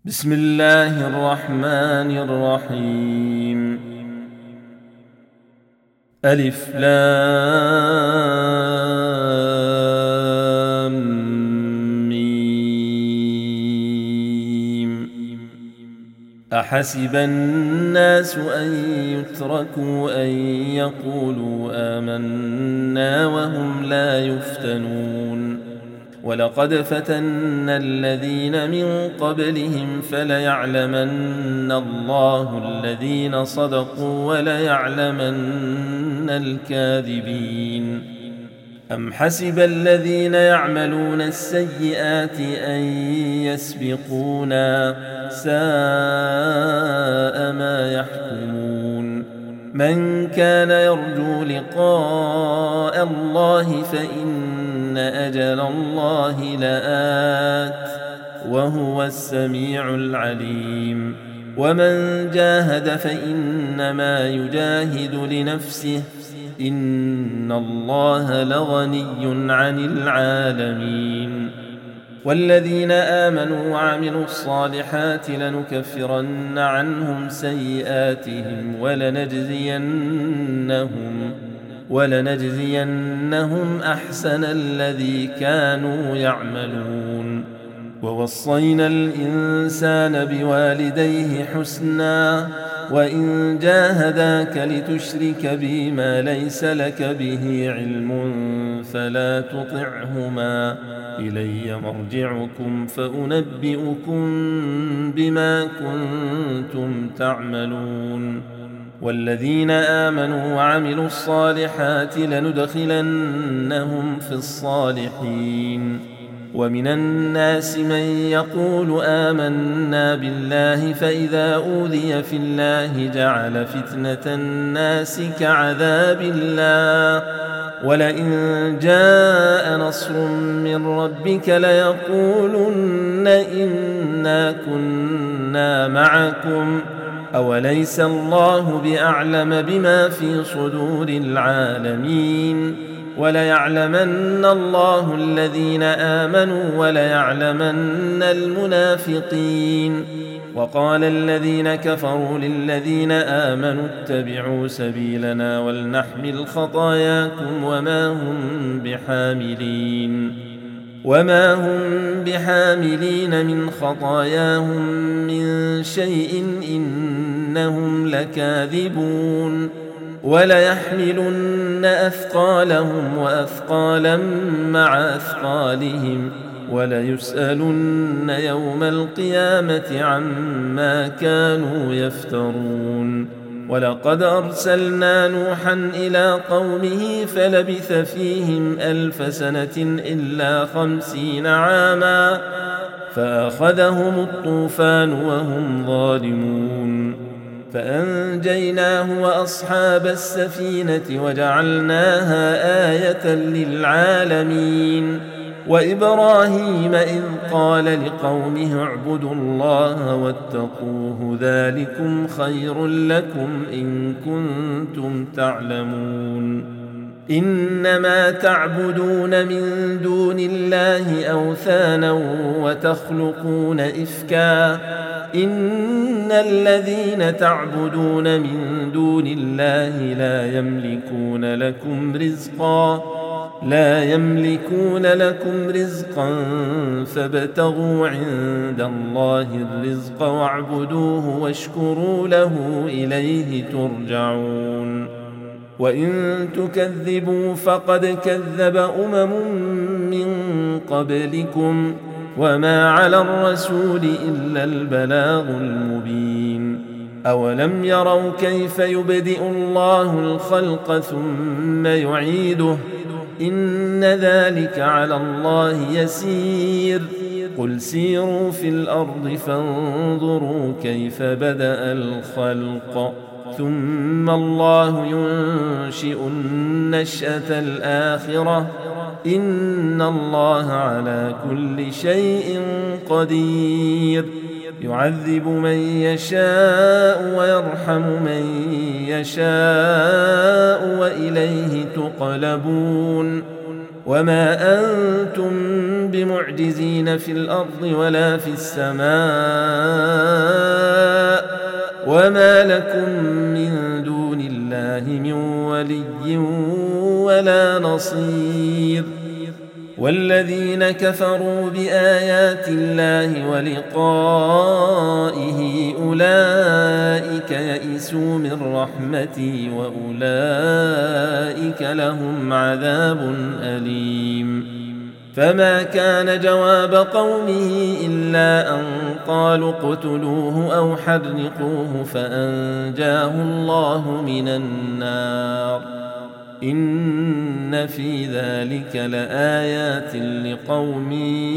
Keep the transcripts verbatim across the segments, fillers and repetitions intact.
بسم الله الرحمن الرحيم. ألف لام ميم. أحسب الناس أن يتركوا أن يقولوا آمنا وهم لا يفتنون. ولقد فتنا الذين من قبلهم فليعلمن الله الذين صدقوا وليعلمن الكاذبين. أم حسب الذين يعملون السيئات أن يسبقونا ساء ما يحكمون. من كان يرجو لقاء الله فإن أجل الله لآت وهو السميع العليم. ومن جاهد فإنما يجاهد لنفسه إن الله لغني عن العالمين. والذين آمنوا وعملوا الصالحات لنكفرن عنهم سيئاتهم ولنجزينهم ولنجزينهم أحسن الذي كانوا يعملون. ووصينا الإنسان بوالديه حسنا وإن جاهداك لتشرك بي ما ليس لك به علم فلا تطعهما إلي مرجعكم فأنبئكم بما كنتم تعملون. والذين آمنوا وعملوا الصالحات لندخلنهم في الصالحين. ومن الناس من يقول آمنا بالله فإذا أوذي في الله جعل فتنة الناس كعذاب الله ولئن جاء نصر من ربك ليقولن إنا كنا معكم أوليس الله بأعلم بما في صدور العالمين. وليعلمن الله الذين آمنوا وليعلمن المنافقين. وقال الذين كفروا للذين آمنوا اتبعوا سبيلنا ولنحمل خطاياكم وما هم بحاملين وما هم بحاملين من خطاياهم من شيء إنهم لكاذبون. وليحملن أثقالهم وأثقالا مع أثقالهم وليسألن يوم القيامة عما كانوا يفترون. ولقد أرسلنا نوحا إلى قومه فلبث فيهم ألف سنة إلا خمسين عاما فأخذهم الطوفان وهم ظالمون فأنجيناه وأصحاب السفينة وجعلناها آية للعالمين. وإبراهيم إذ قال لقومه اعبدوا الله واتقوه ذلكم خير لكم إن كنتم تعلمون. إنما تعبدون من دون الله أوثانا وتخلقون إفكا إن الذين تعبدون من دون الله لا يملكون لكم رزقا لا يملكون لكم رزقا فابتغوا عند الله الرزق واعبدوه واشكروا له إليه ترجعون. وإن تكذبوا فقد كذب أمم من قبلكم وما على الرسول إلا البلاغ المبين. أولم يروا كيف يبدئ الله الخلق ثم يعيده إن ذلك على الله يسير. قل سيروا في الأرض فانظروا كيف بدأ الخلق ثم الله ينشئ النشأة الآخرة إن الله على كل شيء قدير. يعذب من يشاء ويرحم من يشاء وإليه تقلبون. وما أنتم بمعجزين في الأرض ولا في السماء وما لكم من دون الله من ولي ولا نصير والذين كفروا بآيات الله ولقائه أولئك يئسوا من رحمتي وأولئك لهم عذاب أليم فما كان جواب قومه إلا أن قالوا اقتلوه أو حرقوه فأنجاه الله من النار إن في ذلك لآيات لقوم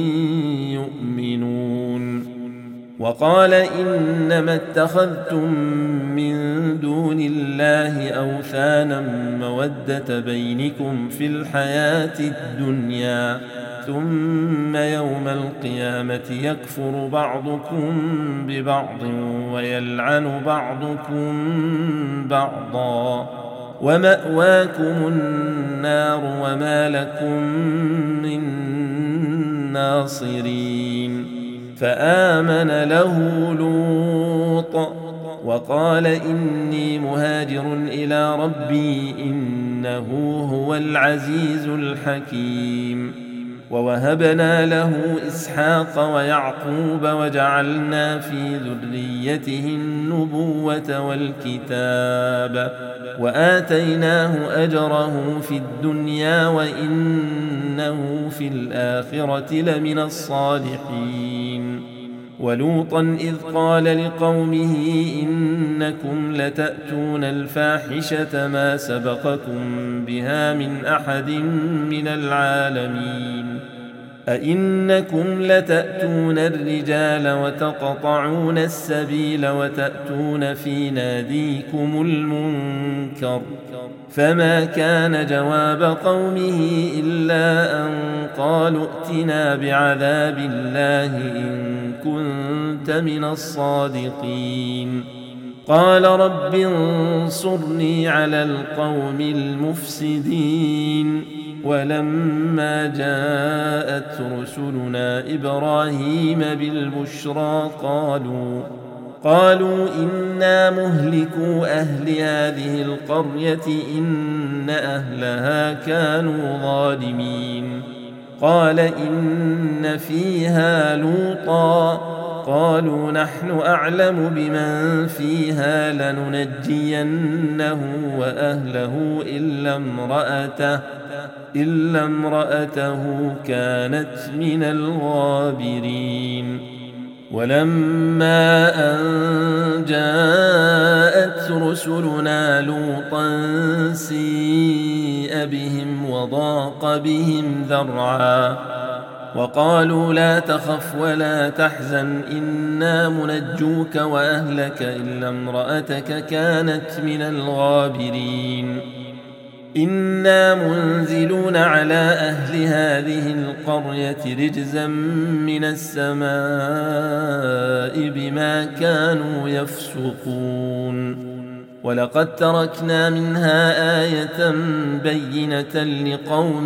يؤمنون وقال إنما اتخذتم من دون الله أوثانا مودة بينكم في الحياة الدنيا ثم يوم القيامة يكفر بعضكم ببعض ويلعن بعضكم بعضا ومأواكم النار وما لكم من ناصرين فآمن له لوط وقال إني مهاجر إلى ربي إنه هو العزيز الحكيم ووهبنا له إسحاق ويعقوب وجعلنا في ذريته النبوة والكتاب وآتيناه أجره في الدنيا وإنه في الآخرة لمن الصالحين ولوطا إذ قال لقومه إنكم لتأتون الفاحشة ما سبقكم بها من أحد من العالمين أئنكم لتأتون الرجال وتقطعون السبيل وتأتون في ناديكم المنكر فما كان جواب قومه إلا أن قالوا ائتنا بعذاب الله إن كنت من الصادقين قال رب انصرني على القوم المفسدين ولما جاءت رسلنا إبراهيم بالبشرى قالوا قالوا إنا مهلكو أهل هذه القرية إن أهلها كانوا ظالمين قال إن فيها لوطا قالوا نحن أعلم بمن فيها لننجينه وأهله إلا امرأته إلا امرأته كانت من الغابرين ولما أن جاءت رسلنا لوطا سيء بهم وضاق بهم ذرعا وقالوا لا تخف ولا تحزن إنا منجوك وأهلك إلا امرأتك كانت من الغابرين إنا منزلون على أهل هذه القرية رجزا من السماء بما كانوا يفسقون ولقد تركنا منها آية بينة لقوم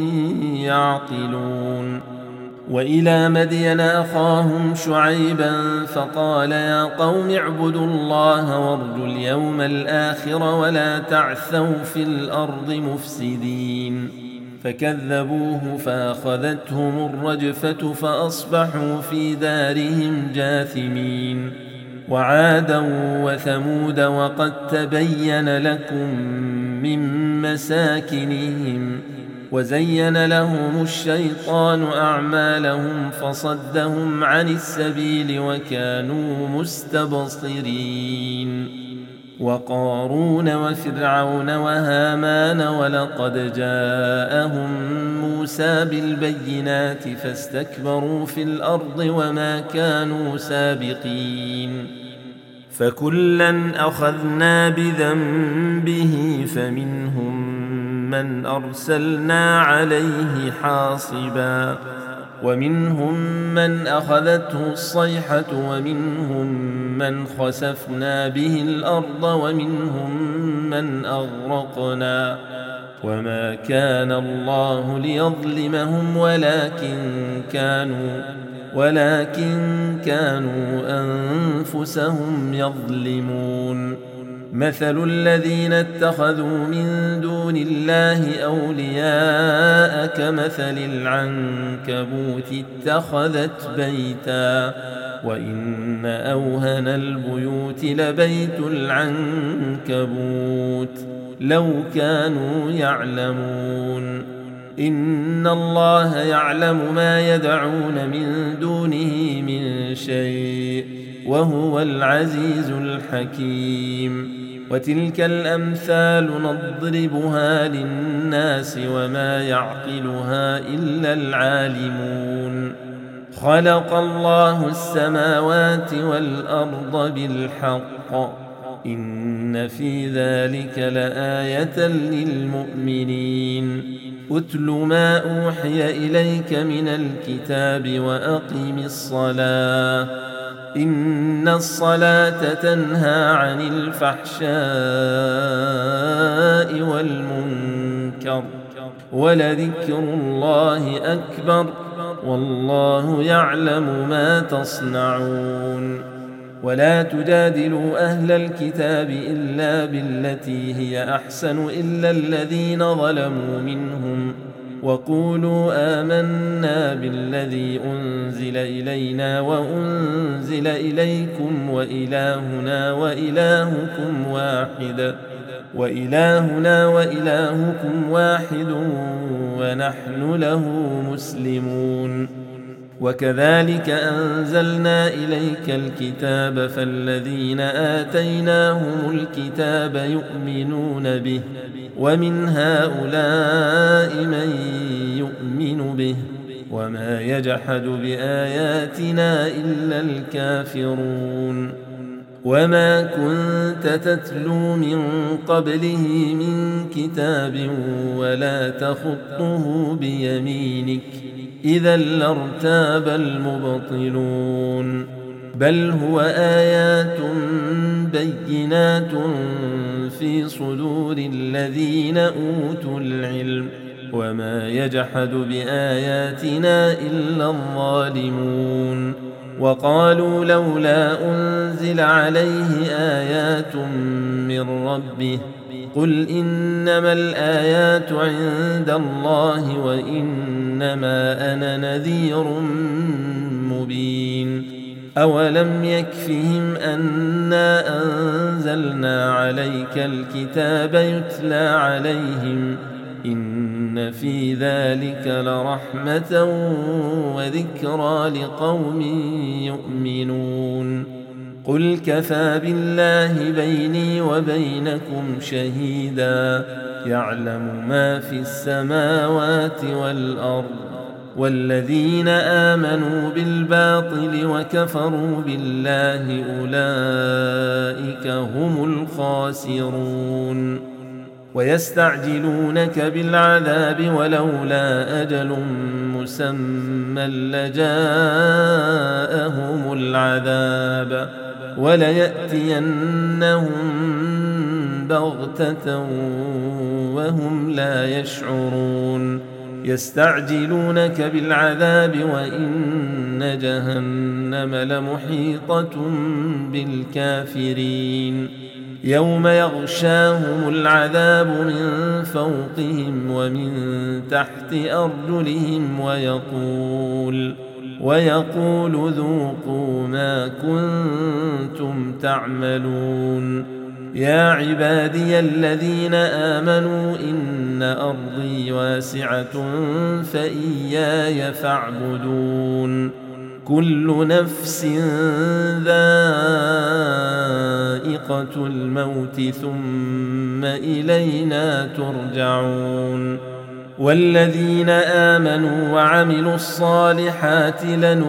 يعقلون وإلى مدين أخاهم شعيبا فقال يا قوم اعبدوا الله وارجوا اليوم الآخر ولا تعثوا في الأرض مفسدين فكذبوه فأخذتهم الرجفة فأصبحوا في دارهم جاثمين وعادا وثمود وقد تبين لكم من مساكنهم وزين لهم الشيطان أعمالهم فصدهم عن السبيل وكانوا مستبصرين وقارون وفرعون وهامان ولقد جاءهم موسى بالبينات فاستكبروا في الأرض وما كانوا سابقين فكلا أخذنا بذنبه فمنهم من أرسلنا عليه حاصبا ومنهم من أخذته الصيحة ومنهم من خسفنا به الأرض ومنهم من أغرقنا وما كان الله ليظلمهم ولكن كانوا ولكن كانوا أنفسهم يظلمون. مثل الذين اتخذوا من دون الله أولياء كمثل العنكبوت اتخذت بيتا وإن أوهن البيوت لبيت العنكبوت لو كانوا يعلمون. إن الله يعلم ما يدعون من دونه من شيء وهو العزيز الحكيم. وتلك الأمثال نضربها للناس وما يعقلها إلا العالمون. خلق الله السماوات والأرض بالحق إن في ذلك لآية للمؤمنين. أتل ما أوحي إليك من الكتاب وأقم الصلاة إن الصلاة تنهى عن الفحشاء والمنكر ولذكر الله أكبر والله يعلم ما تصنعون. ولا تجادلوا أهل الكتاب إلا بالتي هي أحسن إلا الذين ظلموا منهم وقولوا آمنا بالذي أنزل إلينا وأنزل إليكم وإلهنا وإلهكم واحد وإلهنا وإلهكم واحد ونحن له مسلمون. وكذلك أنزلنا إليك الكتاب فالذين آتيناهم الكتاب يؤمنون به ومن هؤلاء من يؤمن به وما يجحد بآياتنا إلا الكافرون. وما كنت تتلو من قبله من كتاب ولا تخطه بيمينك إذا لارتاب المبطلون. بل هو آيات بينات في صدور الذين أوتوا العلم وما يجحد بآياتنا إلا الظالمون. وقالوا لولا أنزل عليه آيات من ربه قل إنما الآيات عند الله وإنما أنا نذير مبين. أولم يكفهم أنا أنزلنا عليك الكتاب يتلى عليهم إن في ذلك لرحمة وذكرى لقوم يؤمنون. قل كفى بالله بيني وبينكم شهيدا يعلم ما في السماوات والأرض والذين آمنوا بالباطل وكفروا بالله أولئك هم الخاسرون. ويستعجلونك بالعذاب ولولا أجل مسمى لجاءهم العذاب وليأتينهم بغتة وهم لا يشعرون. يستعجلونك بالعذاب وإن جهنم لمحيطة بالكافرين. يوم يغشاهم العذاب من فوقهم ومن تحت أرجلهم ويقول ويقول ذوقوا ما كنتم تعملون. يا عبادي الذين آمنوا إن أرضي واسعة فإياي فاعبدون. كل نفس ذائقة الموت ثم إلينا ترجعون. والذين آمنوا وعملوا الصالحات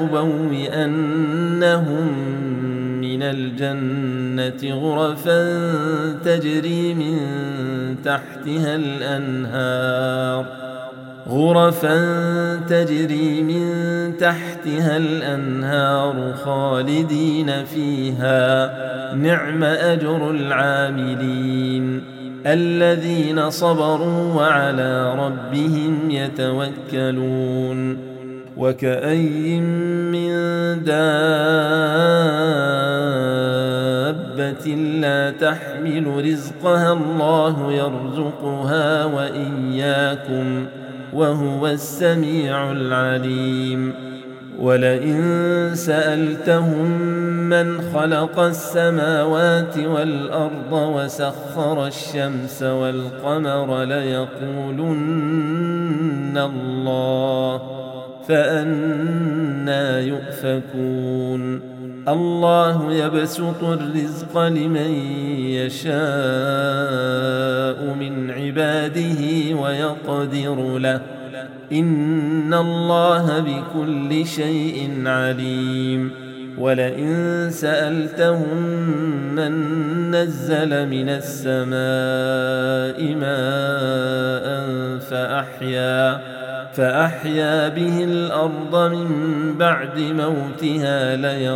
لنبوئنهم من الجنة غرفا تجري من تحتها الأنهار غرفا تجري من تحتها الأنهار خالدين فيها نعم أجر العاملين الذين صبروا وعلى ربهم يتوكلون وكأي من دابة لا تحمل رزقها الله يرزقها وإياكم وهو السميع العليم ولئن سألتهم من خلق السماوات والأرض وسخر الشمس والقمر ليقولن الله فأنى يؤفكون الله يبسط الرزق لمن يشاء من عباده ويقدر له إن الله بكل شيء عليم ولئن سألتهم من نزل من السماء ماء فأحيا فأحيا به الأرض من بعد موتها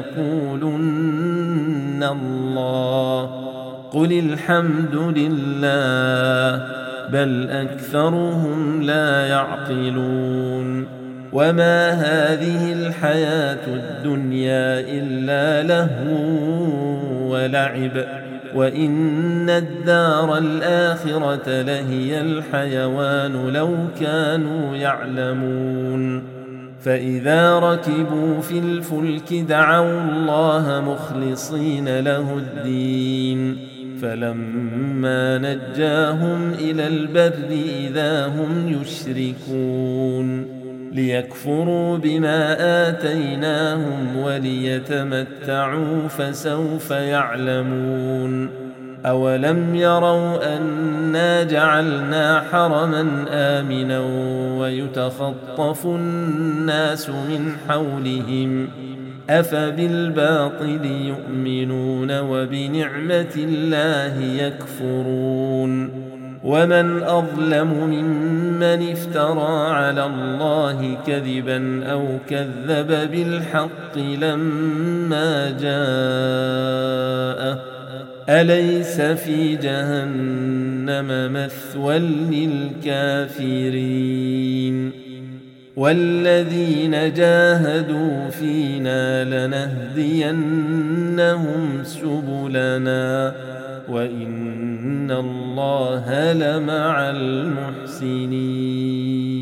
ليقولن الله قل الحمد لله بل أكثرهم لا يعقلون وما هذه الحياة الدنيا إلا لهو ولعب وإن الدار الآخرة لهي الحيوان لو كانوا يعلمون فإذا ركبوا في الفلك دعوا الله مخلصين له الدين فلما نجاهم إلى البر إذا هم يشركون ليكفروا بما آتيناهم وليتمتعوا فسوف يعلمون أولم يروا أنا جعلنا حرما آمنا ويتخطف الناس من حولهم أفبالباطل يؤمنون وبنعمة الله يكفرون ومن أظلم ممن افترى على الله كذبا أو كذب بالحق لما جاءه أليس في جهنم مثوى للكافرين والذين جاهدوا فينا لنهدينهم سبلنا وإن الله لمع المحسنين.